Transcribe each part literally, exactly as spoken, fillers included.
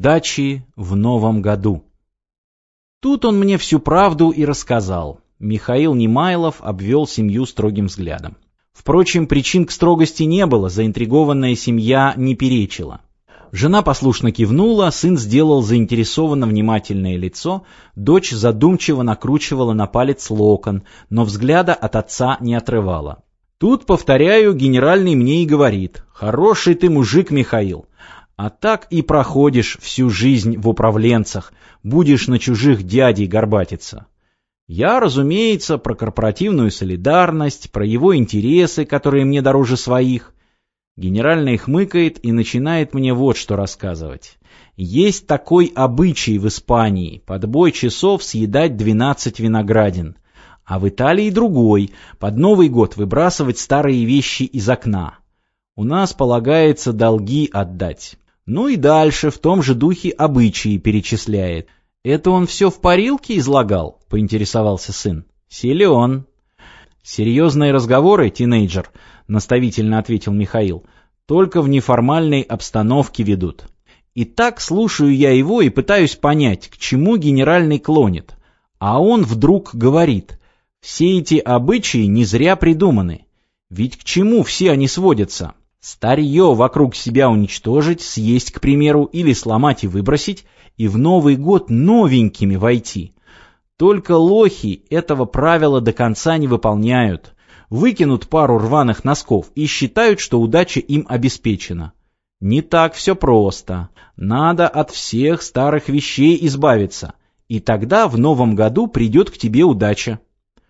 удачи в новом году. Тут он мне всю правду и рассказал. Михаил Немайлов обвел семью строгим взглядом. Впрочем, причин к строгости не было, заинтригованная семья не перечила. Жена послушно кивнула, сын сделал заинтересованно внимательное лицо, дочь задумчиво накручивала на палец локон, но взгляда от отца не отрывала. Тут, повторяю, генеральный мне и говорит: «Хороший ты мужик, Михаил, а так и проходишь всю жизнь в управленцах, будешь на чужих дядей горбатиться». Я, разумеется, про корпоративную солидарность, про его интересы, которые мне дороже своих. Генеральный хмыкает и начинает мне вот что рассказывать. Есть такой обычай в Испании — под бой часов съедать двенадцать виноградин. А в Италии другой — под Новый год выбрасывать старые вещи из окна. У нас полагается долги отдать. Ну и дальше в том же духе обычаи перечисляет. «Это он все в парилке излагал?» — поинтересовался сын. «Силен». «Серьезные разговоры, тинейджер», — наставительно ответил Михаил, — «только в неформальной обстановке ведут». И так слушаю я его и пытаюсь понять, к чему генеральный клонит. А он вдруг говорит: «Все эти обычаи не зря придуманы. Ведь к чему все они сводятся? Старье вокруг себя уничтожить, съесть, к примеру, или сломать и выбросить, и в Новый год новенькими войти. Только лохи этого правила до конца не выполняют. Выкинут пару рваных носков и считают, что удача им обеспечена. Не так все просто. Надо от всех старых вещей избавиться, и тогда в новом году придет к тебе удача».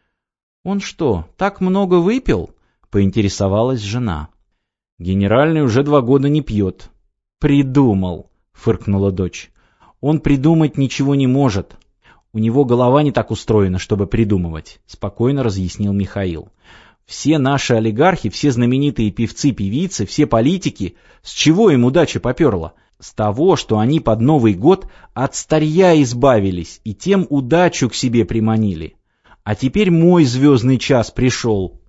«Он что, так много выпил?» — поинтересовалась жена. «Генеральный уже два года не пьет». «Придумал», — фыркнула дочь. «Он придумать ничего не может. У него голова не так устроена, чтобы придумывать», — спокойно разъяснил Михаил. «Все наши олигархи, все знаменитые певцы-певицы, все политики, с чего им удача поперла? С того, что они под Новый год от старья избавились и тем удачу к себе приманили. А теперь мой звездный час пришел».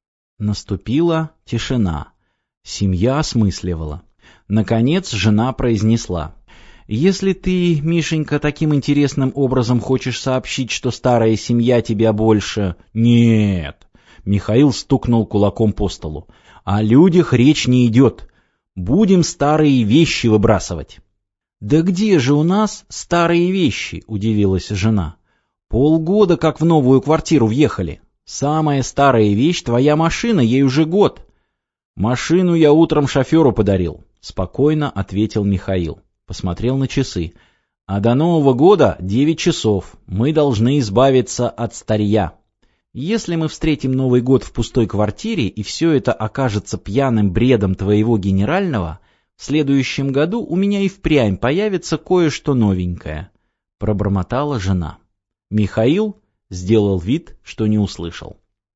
Наступила тишина. Семья осмысливала. Наконец жена произнесла: «Если ты, Мишенька, таким интересным образом хочешь сообщить, что старая семья тебя больше...» «Нет!» — Михаил стукнул кулаком по столу. «О людях речь не идет. Будем старые вещи выбрасывать». «Да где же у нас старые вещи?» — удивилась жена. «Полгода как в новую квартиру въехали. Самая старая вещь — твоя машина, ей уже год». «Машину я утром шоферу подарил», — спокойно ответил Михаил. Посмотрел на часы. «А до Нового года девять часов. Мы должны избавиться от старья. Если мы встретим Новый год в пустой квартире, и все это окажется пьяным бредом твоего генерального, в следующем году у меня и впрямь появится кое-что новенькое», — пробормотала жена. Михаил сделал вид, что не услышал.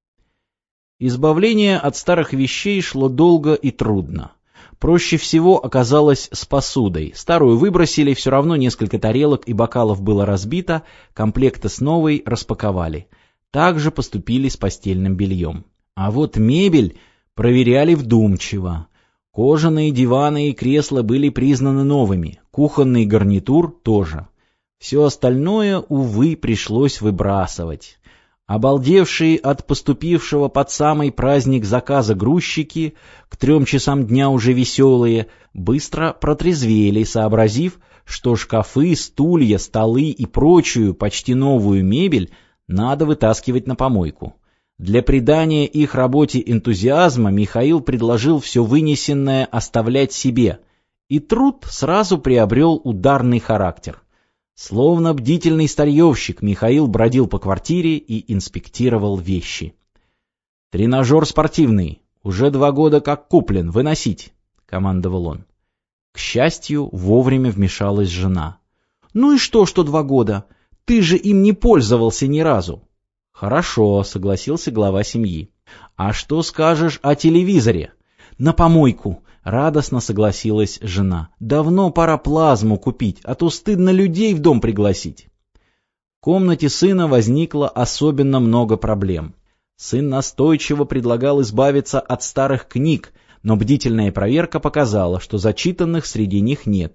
Избавление от старых вещей шло долго и трудно. Проще всего оказалось с посудой. Старую выбросили, все равно несколько тарелок и бокалов было разбито, комплекты с новой распаковали. Так же поступили с постельным бельем. А вот мебель проверяли вдумчиво. Кожаные диваны и кресла были признаны новыми, кухонный гарнитур тоже. Все остальное, увы, пришлось выбрасывать. Обалдевшие от поступившего под самый праздник заказа грузчики, к трем часам дня уже веселые, быстро протрезвели, сообразив, что шкафы, стулья, столы и прочую почти новую мебель надо вытаскивать на помойку. Для придания их работе энтузиазма Михаил предложил все вынесенное оставлять себе, и труд сразу приобрел ударный характер. Словно бдительный старьевщик, Михаил бродил по квартире и инспектировал вещи. «Тренажер спортивный, уже два года как куплен, выносить», — командовал он. К счастью, вовремя вмешалась жена. «Ну и что, что два года? Ты же им не пользовался ни разу». «Хорошо», — согласился глава семьи. «А что скажешь о телевизоре?» «На помойку», — радостно согласилась жена. «Давно пора плазму купить, а то стыдно людей в дом пригласить». В комнате сына возникло особенно много проблем. Сын настойчиво предлагал избавиться от старых книг, но бдительная проверка показала, что зачитанных среди них нет.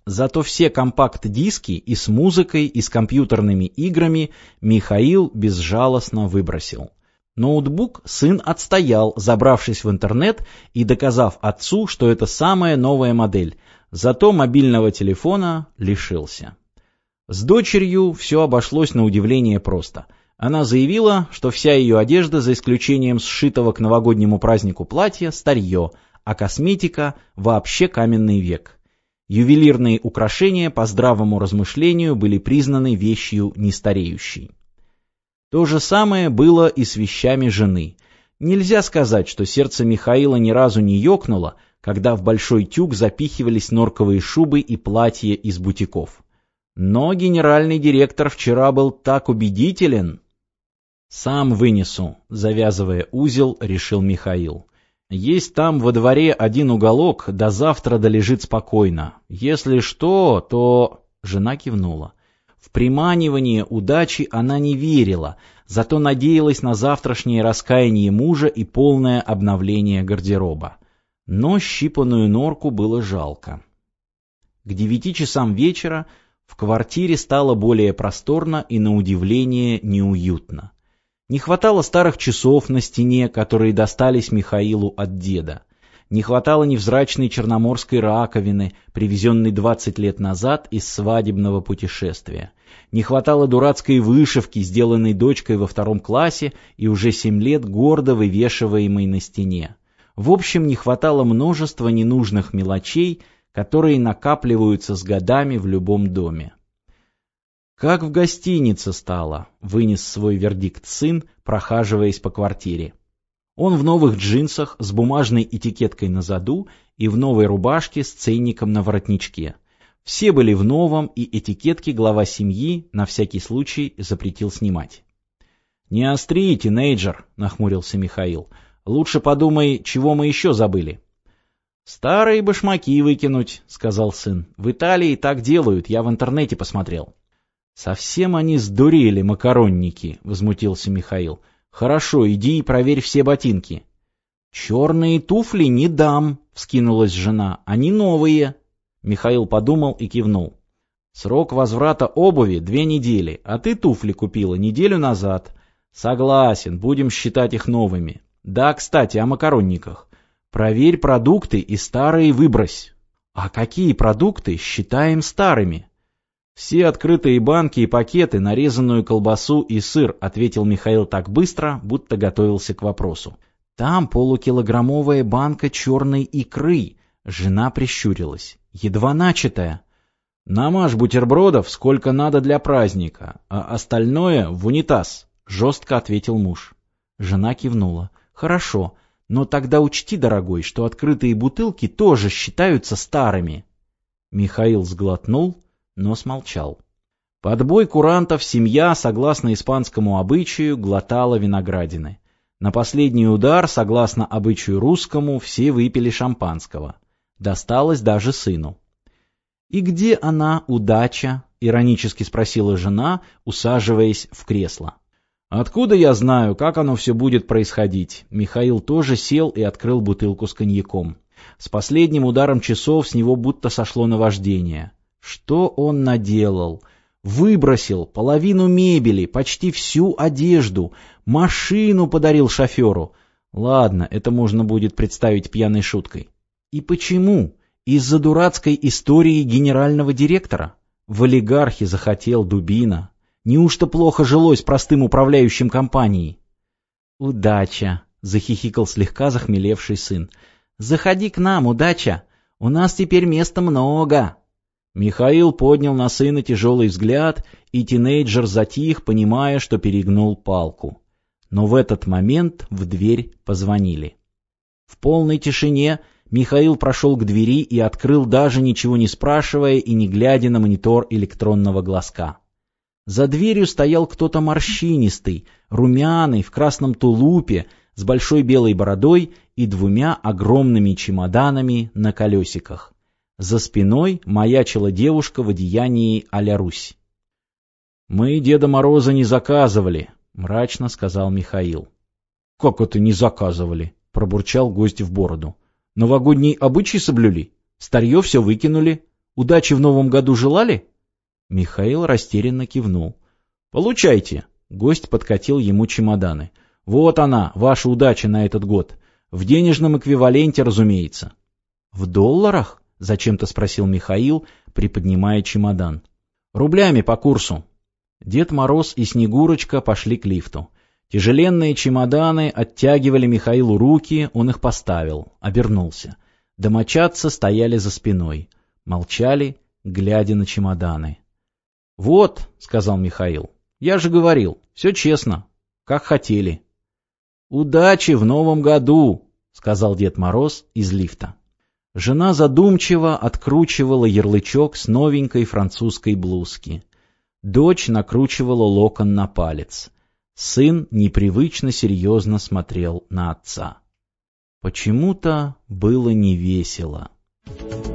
Зато все компакт-диски и с музыкой, и с компьютерными играми Михаил безжалостно выбросил. Ноутбук сын отстоял, забравшись в интернет и доказав отцу, что это самая новая модель, зато мобильного телефона лишился. С дочерью все обошлось на удивление просто. Она заявила, что вся ее одежда, за исключением сшитого к новогоднему празднику платья, старье, а косметика вообще каменный век. Ювелирные украшения, по здравому размышлению, были признаны вещью нестареющей. То же самое было и с вещами жены. Нельзя сказать, что сердце Михаила ни разу не ёкнуло, когда в большой тюк запихивались норковые шубы и платья из бутиков. Но генеральный директор вчера был так убедителен. «Сам вынесу», — завязывая узел, решил Михаил. «Есть там во дворе один уголок, до завтра долежит спокойно. Если что, то...» Жена кивнула. В приманивание удачи она не верила, зато надеялась на завтрашнее раскаяние мужа и полное обновление гардероба. Но щипанную норку было жалко. К девяти часам вечера в квартире стало более просторно и, на удивление, неуютно. Не хватало старых часов на стене, которые достались Михаилу от деда. Не хватало невзрачной черноморской раковины, привезенной двадцать лет назад из свадебного путешествия. Не хватало дурацкой вышивки, сделанной дочкой во втором классе и уже семь лет гордо вывешиваемой на стене. В общем, не хватало множества ненужных мелочей, которые накапливаются с годами в любом доме. «Как в гостинице стало», — вынес свой вердикт сын, прохаживаясь по квартире. Он в новых джинсах с бумажной этикеткой на заду и в новой рубашке с ценником на воротничке. Все были в новом, и этикетки глава семьи на всякий случай запретил снимать. «Не остри, тинейджер», — нахмурился Михаил. «Лучше подумай, чего мы еще забыли». «Старые башмаки выкинуть», — сказал сын. «В Италии так делают, я в интернете посмотрел». «Совсем они сдурели, макаронники», — возмутился Михаил. «Хорошо, иди и проверь все ботинки». «Черные туфли не дам», — вскинулась жена. «Они новые». Михаил подумал и кивнул. «Срок возврата обуви две недели, а ты туфли купила неделю назад». «Согласен, будем считать их новыми». «Да, кстати, о макаронниках. Проверь продукты и старые выбрось». «А какие продукты считаем старыми?» «Все открытые банки и пакеты, нарезанную колбасу и сыр», — ответил Михаил так быстро, будто готовился к вопросу. «Там полукилограммовая банка черной икры», — жена прищурилась. «Едва начатая». «Намажь бутербродов сколько надо для праздника, а остальное в унитаз», — жестко ответил муж. Жена кивнула. «Хорошо, но тогда учти, дорогой, что открытые бутылки тоже считаются старыми». Михаил сглотнул, но смолчал. Под бой курантов семья, согласно испанскому обычаю, глотала виноградины. На последний удар, согласно обычаю русскому, все выпили шампанского. Досталось даже сыну. «И где она, удача?» — иронически спросила жена, усаживаясь в кресло. «Откуда я знаю, как оно все будет происходить?» Михаил тоже сел и открыл бутылку с коньяком. С последним ударом часов с него будто сошло наваждение. Что он наделал? Выбросил половину мебели, почти всю одежду, машину подарил шоферу. Ладно, это можно будет представить пьяной шуткой. И почему? Из-за дурацкой истории генерального директора? В олигархи захотел дубина. Неужто плохо жилось простым управляющим компанией? «Удача!» — захихикал слегка захмелевший сын. «Заходи к нам, удача! У нас теперь места много!» Михаил поднял на сына тяжелый взгляд, и тинейджер затих, понимая, что перегнул палку. Но в этот момент в дверь позвонили. В полной тишине Михаил прошел к двери и открыл, даже ничего не спрашивая и не глядя на монитор электронного глазка. За дверью стоял кто-то морщинистый, румяный, в красном тулупе, с большой белой бородой и двумя огромными чемоданами на колесиках. За спиной маячила девушка в одеянии а-ля Русь. «Мы Деда Мороза не заказывали», — мрачно сказал Михаил. «Как это не заказывали?» — пробурчал гость в бороду. «Новогодний обычай соблюли? Старье все выкинули. Удачи в новом году желали?» Михаил растерянно кивнул. «Получайте». Гость подкатил ему чемоданы. «Вот она, ваша удача на этот год. В денежном эквиваленте, разумеется». «В долларах?» — зачем-то спросил Михаил, приподнимая чемодан. «Рублями по курсу». Дед Мороз и Снегурочка пошли к лифту. Тяжеленные чемоданы оттягивали Михаилу руки, он их поставил, обернулся. Домочадцы стояли за спиной, молчали, глядя на чемоданы. «Вот», — сказал Михаил, — «я же говорил, все честно, как хотели». «Удачи в новом году», — сказал Дед Мороз из лифта. Жена задумчиво откручивала ярлычок с новенькой французской блузки. Дочь накручивала локон на палец. Сын непривычно серьезно смотрел на отца. Почему-то было невесело.